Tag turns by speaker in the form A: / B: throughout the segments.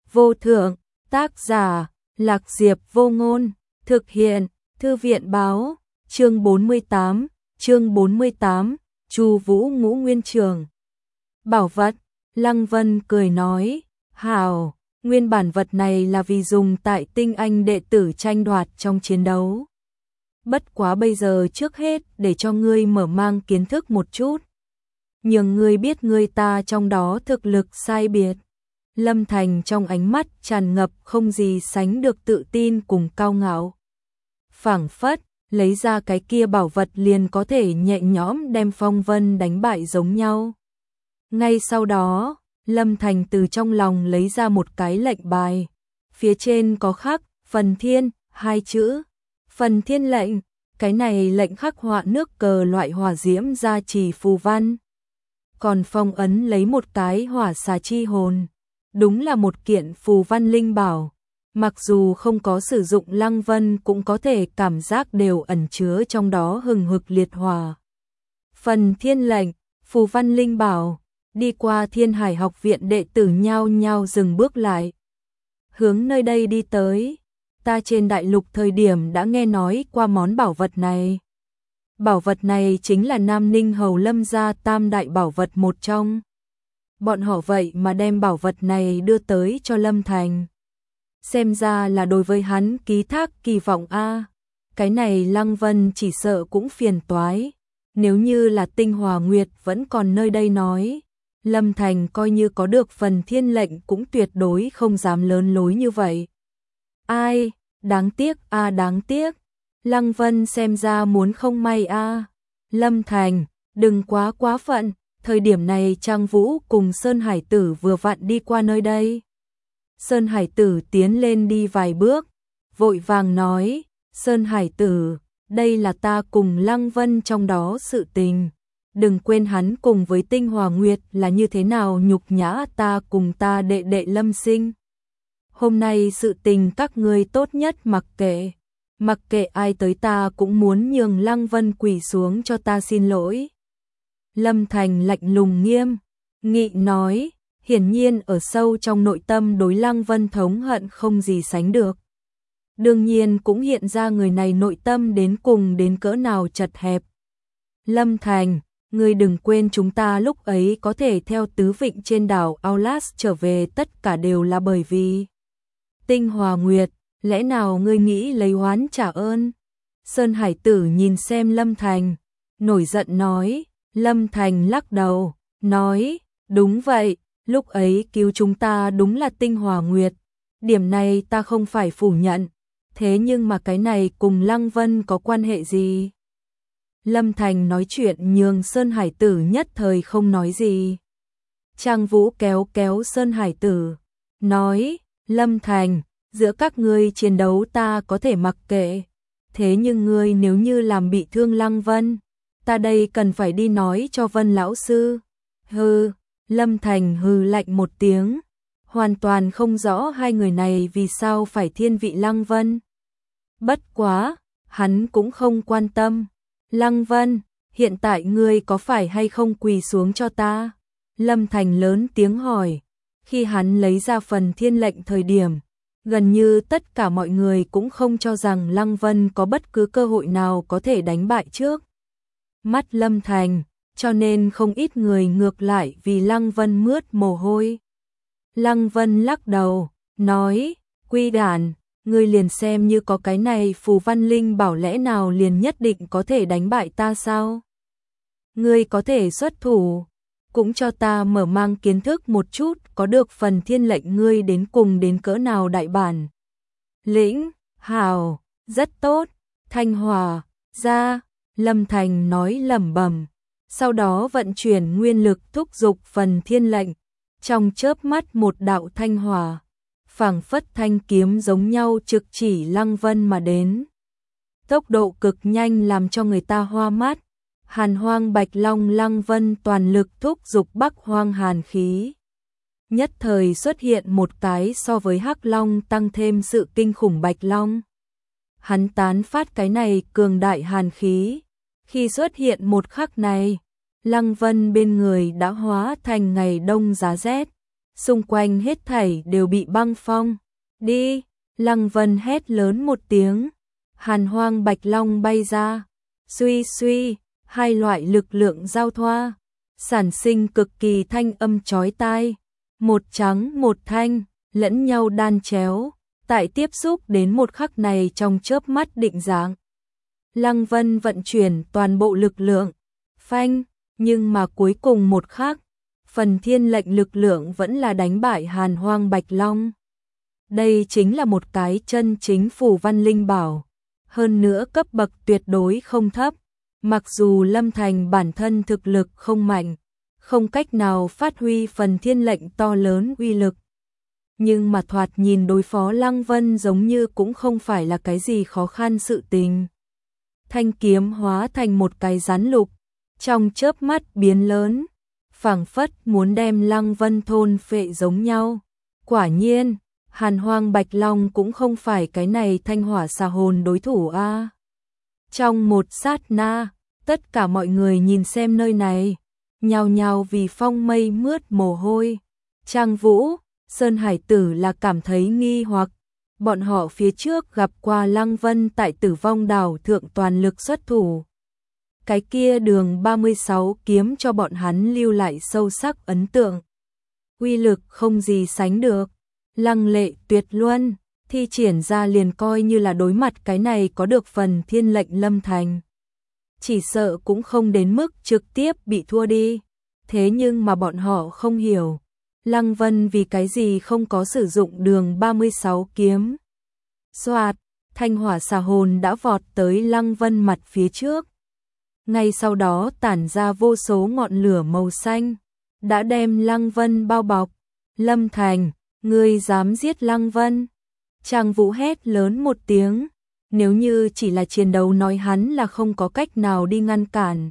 A: vô thượng, tác giả, Lạc Diệp Vô Ngôn, thực hiện, Thư viện báo, chương 48, Chu Vũ Ngũ Nguyên Trường. Bảo vật, Lăng Vân cười nói, hảo, nguyên bản vật này là vì dùng tại tinh anh đệ tử tranh đoạt trong chiến đấu. Bất quá bây giờ trước hết để cho ngươi mở mang kiến thức một chút. Nhưng ngươi biết ngươi ta trong đó thực lực sai biệt. Lâm Thành trong ánh mắt tràn ngập không gì sánh được tự tin cùng cao ngạo. Phảng phất, lấy ra cái kia bảo vật liền có thể nhẹ nhõm đem Phong Vân đánh bại giống nhau. Ngay sau đó, Lâm Thành từ trong lòng lấy ra một cái lệnh bài. Phía trên có khắc, Phần Thiên, 2 chữ. Phần Thiên lệnh, cái này lệnh khắc họa nước cờ loại hỏa diễm gia trì phù văn. Còn phong ấn lấy một cái hỏa xà chi hồn. Đúng là một kiện phù văn linh bảo. Mặc dù không có sử dụng, Lăng Vân cũng có thể cảm giác đều ẩn chứa trong đó hừng hực liệt hỏa. Phần Thiên lệnh, phù văn linh bảo, đi qua Thiên Hải học viện đệ tử nhao nhao dừng bước lại. Hướng nơi đây đi tới, ta trên đại lục thời điểm đã nghe nói qua món bảo vật này. Bảo vật này chính là Nam Ninh Hầu Lâm gia tam đại bảo vật một trong. Bọn họ vậy mà đem bảo vật này đưa tới cho Lâm Thành. Xem ra là đối với hắn ký thác kỳ vọng a. Cái này Lăng Vân chỉ sợ cũng phiền toái. Nếu như là Tinh Hòa Nguyệt vẫn còn nơi đây nói, Lâm Thành coi như có được Phần Thiên lệnh cũng tuyệt đối không dám lớn lối như vậy. Ai, đáng tiếc a, đáng tiếc. Lăng Vân xem ra muốn không may a. Lâm Thành, đừng quá phận, thời điểm này Trang Vũ cùng Sơn Hải Tử vừa vặn đi qua nơi đây. Sơn Hải Tử tiến lên đi vài bước, vội vàng nói, Sơn Hải Tử, đây là ta cùng Lăng Vân trong đó sự tình. Đừng quên hắn cùng với Tinh Hòa Nguyệt là như thế nào nhục nhã ta cùng ta đệ đệ Lâm Sinh. Hôm nay sự tình các ngươi tốt nhất mặc kệ ai tới ta cũng muốn nhường Lăng Vân quỳ xuống cho ta xin lỗi. Lâm Thành lạnh lùng nghiêm nghị nói, hiển nhiên ở sâu trong nội tâm đối Lăng Vân thống hận không gì sánh được. Đương nhiên cũng hiện ra người này nội tâm đến cùng đến cỡ nào chật hẹp. Lâm Thành, ngươi đừng quên chúng ta lúc ấy có thể theo tứ vịnh trên đảo Aulas trở về tất cả đều là bởi vì Tinh Hòa Nguyệt, lẽ nào ngươi nghĩ lấy oán trả ơn? Sơn Hải Tử nhìn xem Lâm Thành, nổi giận nói. Lâm Thành lắc đầu, nói, đúng vậy, lúc ấy cứu chúng ta đúng là Tinh Hòa Nguyệt. Điểm này ta không phải phủ nhận, thế nhưng mà cái này cùng Lăng Vân có quan hệ gì? Lâm Thành nói chuyện nhường Sơn Hải Tử nhất thời không nói gì. Trang Vũ kéo Sơn Hải Tử, nói, Lâm Thành, giữa các ngươi chiến đấu ta có thể mặc kệ, thế nhưng ngươi nếu như làm bị thương Lăng Vân, ta đây cần phải đi nói cho Vân lão sư. Hừ, Lâm Thành hừ lạnh một tiếng, hoàn toàn không rõ hai người này vì sao phải thiên vị Lăng Vân. Bất quá, hắn cũng không quan tâm. Lăng Vân, hiện tại ngươi có phải hay không quỳ xuống cho ta? Lâm Thành lớn tiếng hỏi. Khi hắn lấy ra Phần Thiên lệnh thời điểm, gần như tất cả mọi người cũng không cho rằng Lăng Vân có bất cứ cơ hội nào có thể đánh bại trước mắt Lâm Thành, cho nên không ít người ngược lại vì Lăng Vân mướt mồ hôi. Lăng Vân lắc đầu, nói, quy đản, ngươi liền xem như có cái này phù văn linh bảo lẽ nào liền nhất định có thể đánh bại ta sao? Ngươi có thể xuất thủ, cũng cho ta mở mang kiến thức một chút, có được Phần Thiên lệnh ngươi đến cùng đến cỡ nào đại bản. Lĩnh, hào, rất tốt, Thanh Hòa, ra, Lâm Thành nói lẩm bẩm, sau đó vận chuyển nguyên lực thúc giục Phần Thiên lệnh, trong chớp mắt một đạo thanh hỏa, phảng phất thanh kiếm giống nhau trực chỉ Lăng Vân mà đến. Tốc độ cực nhanh làm cho người ta hoa mắt. Hàn Hoang Bạch Long Lăng Vân toàn lực thúc giục Bắc Hoang hàn khí. Nhất thời xuất hiện một cái so với Hắc Long tăng thêm sự kinh khủng Bạch Long. Hắn tán phát cái này cường đại hàn khí. Khi xuất hiện một khắc này, Lăng Vân bên người đã hóa thành ngày đông giá rét. xung quanh hết thảy đều bị băng phong. Đi, Lăng Vân hét lớn một tiếng, Hàn Hoang Bạch Long bay ra, suy suy, hai loại lực lượng giao thoa, sản sinh cực kỳ thanh âm chói tai, một trắng một thanh, lẫn nhau đan chéo, tại tiếp xúc đến một khắc này trong chớp mắt định dạng. Lăng Vân vận chuyển toàn bộ lực lượng, phanh, nhưng mà cuối cùng một khắc, phần thiên lệnh lực lượng vẫn là đánh bại Hàn Hoang Bạch Long. Đây chính là một cái chân chính phù văn linh bảo, hơn nữa cấp bậc tuyệt đối không thấp, mặc dù Lâm Thành bản thân thực lực không mạnh, không cách nào phát huy phần thiên lệnh to lớn uy lực. Nhưng mà thoạt nhìn đối phó Lăng Vân giống như cũng không phải là cái gì khó khăn sự tình. Thanh kiếm hóa thành một cái rắn lục, trong chớp mắt biến lớn, phảng phất muốn đem Lăng Vân thôn phệ giống nhau. Quả nhiên, Hàn Hoang Bạch Long cũng không phải cái này thanh hỏa xà hồn đối thủ a. Trong một sát na, tất cả mọi người nhìn xem nơi này, nhao nhao vì phong mây mướt mồ hôi. Trang Vũ, Sơn Hải Tử là cảm thấy nghi hoặc, bọn họ phía trước gặp qua Lăng Vân tại Tử Vong Đảo thượng toàn lực xuất thủ. Cái kia đường 36 kiếm cho bọn hắn lưu lại sâu sắc ấn tượng. Uy lực không gì sánh được, lăng lệ tuyệt luân, thi triển ra liền coi như là đối mặt cái này có được phần thiên lệnh Lâm Thành. Chỉ sợ cũng không đến mức trực tiếp bị thua đi, thế nhưng mà bọn họ không hiểu. Lăng Vân vì cái gì không có sử dụng đường 36 kiếm. Soạt, thanh hỏa xà hồn đã vọt tới Lăng Vân mặt phía trước. Ngay sau đó tản ra vô số ngọn lửa màu xanh, đã đem Lăng Vân bao bọc. Lâm Thành, ngươi dám giết Lăng Vân? Trang Vũ hét lớn một tiếng, nếu như chỉ là chiến đấu nói hắn là không có cách nào đi ngăn cản.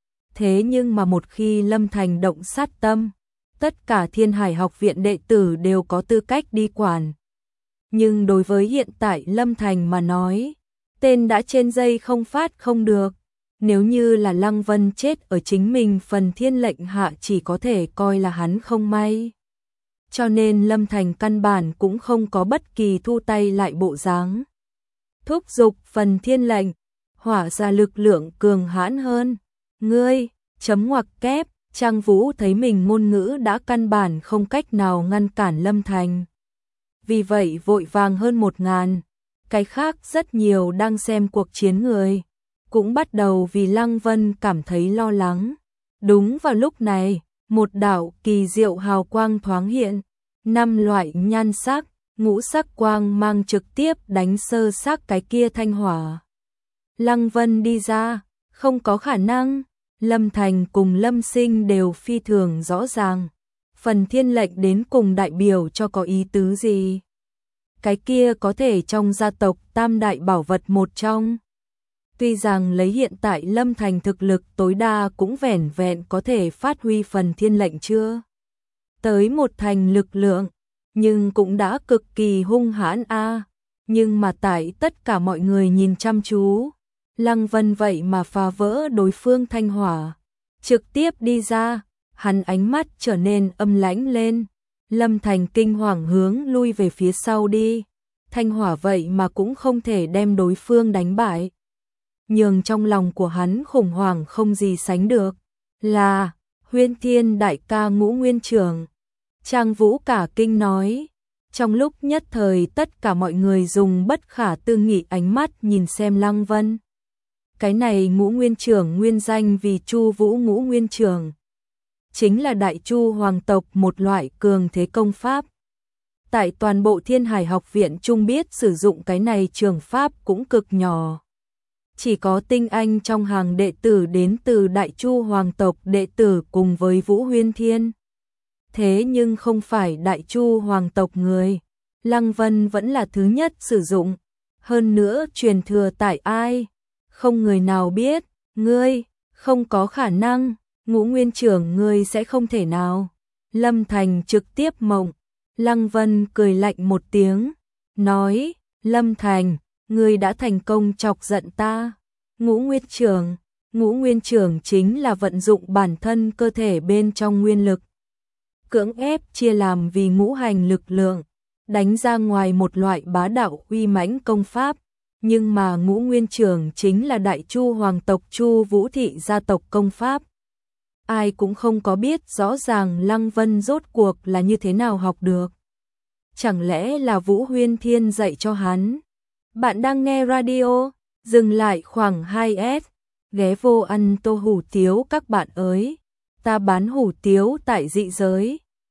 A: Thế nhưng mà một khi Lâm Thành động sát tâm, tất cả Thiên Hải học viện đệ tử đều có tư cách đi quản. Nhưng đối với hiện tại Lâm Thành mà nói, tên đã trên dây không phát không được. Nếu như là Lăng Vân chết ở chính mình phần thiên lệnh hạ chỉ có thể coi là hắn không may. Cho nên Lâm Thành căn bản cũng không có bất kỳ thu tay lại bộ dáng. Thúc giục phần thiên lệnh, hỏa ra lực lượng cường hãn hơn. Ngươi, chấm ngoặc kép, Trang Vũ thấy mình ngôn ngữ đã căn bản không cách nào ngăn cản Lâm Thành. Vì vậy vội vàng hơn 1000, cái khác rất nhiều đang xem cuộc chiến người, cũng bắt đầu vì Lăng Vân cảm thấy lo lắng. Đúng vào lúc này, một đạo kỳ diệu hào quang thoáng hiện, 5 loại nhan sắc, ngũ sắc quang mang trực tiếp đánh sơ xác cái kia thanh hỏa. Lăng Vân đi ra, không có khả năng. Lâm Thành cùng Lâm Sinh đều phi thường rõ ràng, phần thiên lệnh đến cùng đại biểu cho có ý tứ gì. Cái kia có thể trong gia tộc tam đại bảo vật một trong. Tuy rằng lấy hiện tại Lâm Thành thực lực tối đa cũng vẻn vẹn có thể phát huy phần thiên lệnh chưa tới một thành lực lượng, nhưng cũng đã cực kỳ hung hãn a. Nhưng mà tại tất cả mọi người nhìn chăm chú, Lăng Vân vậy mà phá vỡ đối phương thanh hỏa, trực tiếp đi ra, hắn ánh mắt trở nên âm lãnh lên. Lâm Thành kinh hoàng hướng lui về phía sau đi, thanh hỏa vậy mà cũng không thể đem đối phương đánh bại. Nhưng trong lòng của hắn khủng hoảng không gì sánh được, là Huyên Thiên đại ca Ngũ Nguyên Trưởng. Trang Vũ cả kinh nói. Trong lúc nhất thời tất cả mọi người dùng bất khả tư nghị ánh mắt nhìn xem Lăng Vân. Cái này Ngũ Nguyên Trưởng nguyên danh vì Chu Vũ Ngũ Nguyên Trưởng, chính là Đại Chu hoàng tộc một loại cường thế công pháp. Tại toàn bộ Thiên Hải học viện trung biết sử dụng cái này trường pháp cũng cực nhỏ. Chỉ có tinh anh trong hàng đệ tử đến từ Đại Chu hoàng tộc đệ tử cùng với Vũ Huyên Thiên. Thế nhưng không phải Đại Chu hoàng tộc người, Lăng Vân vẫn là thứ nhất sử dụng. Hơn nữa truyền thừa tại ai? Không người nào biết. Ngươi, không có khả năng. Ngũ Nguyên Trưởng ngươi sẽ không thể nào. Lâm Thành trực tiếp mộng. Lăng Vân cười lạnh một tiếng, nói, Lâm Thành, ngươi đã thành công chọc giận ta. Ngũ Nguyên Trưởng chính là vận dụng bản thân cơ thể bên trong nguyên lực. cưỡng ép chia làm vì ngũ hành lực lượng, đánh ra ngoài một loại bá đạo uy mãnh công pháp, nhưng mà Ngũ Nguyên Trường chính là Đại Chu hoàng tộc Chu Vũ thị gia tộc công pháp. Ai cũng không có biết rõ ràng Lăng Vân rốt cuộc là như thế nào học được. Chẳng lẽ là Vũ Huyên Thiên dạy cho hắn? Bạn đang nghe radio, dừng lại khoảng 2S, ghé vô ăn tô hủ tiếu các bạn ơi. Ta bán hủ tiếu tại Dị Giới.